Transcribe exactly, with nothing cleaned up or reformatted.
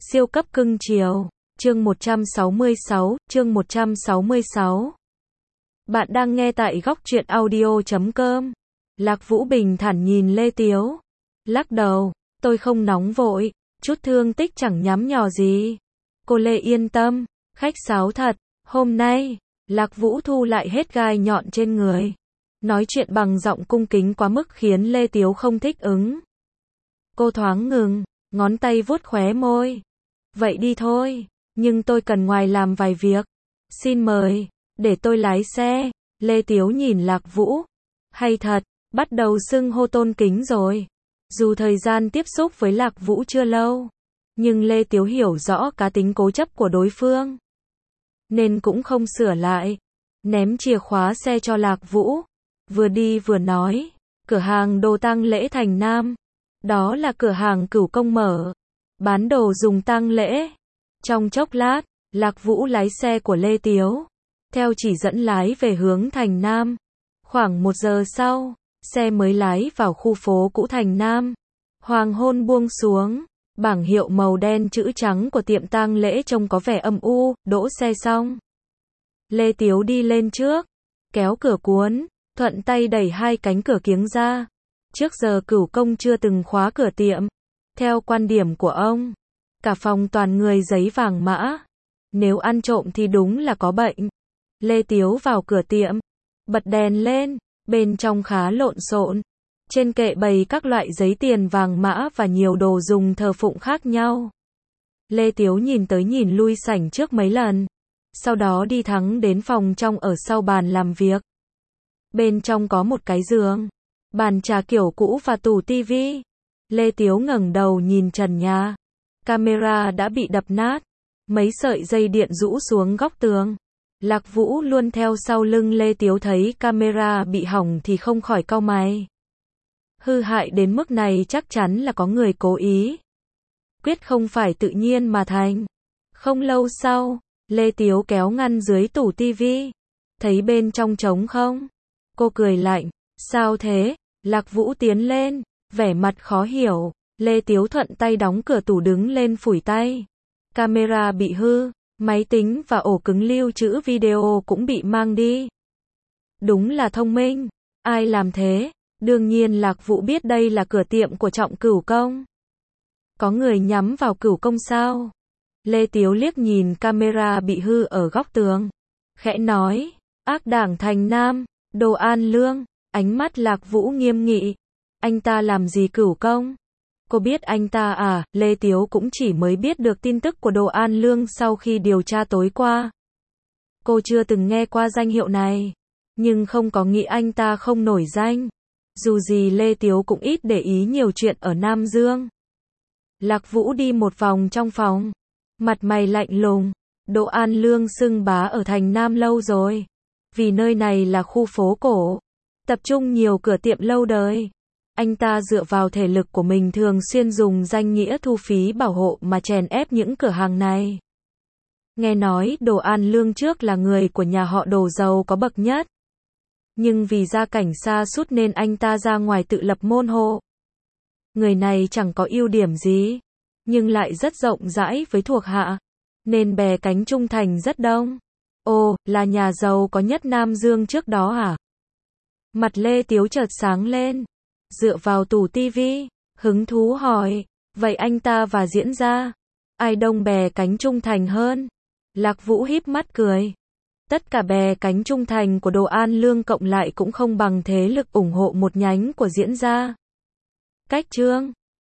Siêu cấp cưng chiều. Chương một trăm sáu mươi sáu, chương một trăm sáu mươi sáu. Bạn đang nghe tại góc truyện audio chấm com. Lạc Vũ bình thản nhìn Lê Tiếu. Lắc đầu, tôi không nóng vội, chút thương tích chẳng nhắm nhò gì. Cô Lê yên tâm, khách sáo thật, hôm nay, Lạc Vũ thu lại hết gai nhọn trên người. Nói chuyện bằng giọng cung kính quá mức khiến Lê Tiếu không thích ứng. Cô thoáng ngừng, ngón tay vuốt khóe môi. Vậy đi thôi, nhưng tôi cần ngoài làm vài việc. Xin mời, để tôi lái xe. Lê Tiếu nhìn Lạc Vũ. Hay thật, bắt đầu xưng hô tôn kính rồi. Dù thời gian tiếp xúc với Lạc Vũ chưa lâu, nhưng Lê Tiếu hiểu rõ cá tính cố chấp của đối phương, nên cũng không sửa lại. Ném chìa khóa xe cho Lạc Vũ. Vừa đi vừa nói, cửa hàng đồ tang lễ Thành Nam. Đó là cửa hàng Cửu Công mở, bán đồ dùng tang lễ. Trong chốc lát, Lạc Vũ lái xe của Lê Tiếu, theo chỉ dẫn lái về hướng Thành Nam. Khoảng một giờ sau, xe mới lái vào khu phố cũ Thành Nam. Hoàng hôn buông xuống, bảng hiệu màu đen chữ trắng của tiệm tang lễ trông có vẻ âm u. Đỗ xe xong, Lê Tiếu đi lên trước, kéo cửa cuốn, thuận tay đẩy hai cánh cửa kiếng ra. Trước giờ Cửu Công chưa từng khóa cửa tiệm. Theo quan điểm của ông, cả phòng toàn người giấy vàng mã. Nếu ăn trộm thì đúng là có bệnh. Lê Tiếu vào cửa tiệm, bật đèn lên, bên trong khá lộn xộn. Trên kệ bày các loại giấy tiền vàng mã và nhiều đồ dùng thờ phụng khác nhau. Lê Tiếu nhìn tới nhìn lui sảnh trước mấy lần, sau đó đi thẳng đến phòng trong ở sau bàn làm việc. Bên trong có một cái giường, bàn trà kiểu cũ và tủ tivi. Lê Tiếu ngẩng đầu nhìn trần nhà. Camera đã bị đập nát, mấy sợi dây điện rũ xuống góc tường. Lạc Vũ luôn theo sau lưng Lê Tiếu thấy camera bị hỏng thì không khỏi cau mày. Hư hại đến mức này chắc chắn là có người cố ý. Quyết không phải tự nhiên mà thành. Không lâu sau, Lê Tiếu kéo ngăn dưới tủ tivi. Thấy bên trong trống không? Cô cười lạnh. Sao thế? Lạc Vũ tiến lên, vẻ mặt khó hiểu. Lê Tiếu thuận tay đóng cửa tủ đứng lên phủi tay. Camera bị hư, máy tính và ổ cứng lưu trữ video cũng bị mang đi. Đúng là thông minh. Ai làm thế? Đương nhiên Lạc Vũ biết đây là cửa tiệm của Trọng Cửu Công. Có người nhắm vào Cửu Công sao? Lê Tiếu liếc nhìn camera bị hư ở góc tường, khẽ nói, ác đảng Thành Nam, Đồ An Lương. Ánh mắt Lạc Vũ nghiêm nghị. Anh ta làm gì Cửu Công? Cô biết anh ta à? Lê Tiếu cũng chỉ mới biết được tin tức của Đồ An Lương sau khi điều tra tối qua. Cô chưa từng nghe qua danh hiệu này, nhưng không có nghĩ anh ta không nổi danh. Dù gì Lê Tiếu cũng ít để ý nhiều chuyện ở Nam Dương. Lạc Vũ đi một vòng trong phòng, mặt mày lạnh lùng. Đồ An Lương xưng bá ở Thành Nam lâu rồi, vì nơi này là khu phố cổ, tập trung nhiều cửa tiệm lâu đời. Anh ta dựa vào thể lực của mình thường xuyên dùng danh nghĩa thu phí bảo hộ mà chèn ép những cửa hàng này. Nghe nói Đồ An Lương trước là người của nhà họ Đồ giàu có bậc nhất, nhưng vì gia cảnh sa sút nên anh ta ra ngoài tự lập môn hộ. Người này chẳng có ưu điểm gì, nhưng lại rất rộng rãi với thuộc hạ, nên bè cánh trung thành rất đông. Ồ, là nhà giàu có nhất Nam Dương trước đó hả? Mặt Lê Tiếu chợt sáng lên, dựa vào tủ tivi, hứng thú hỏi, vậy anh ta và diễn gia, ai đông bè cánh trung thành hơn? Lạc Vũ híp mắt cười. Tất cả bè cánh trung thành của Đồ An Lương cộng lại cũng không bằng thế lực ủng hộ một nhánh của diễn gia. Cách chương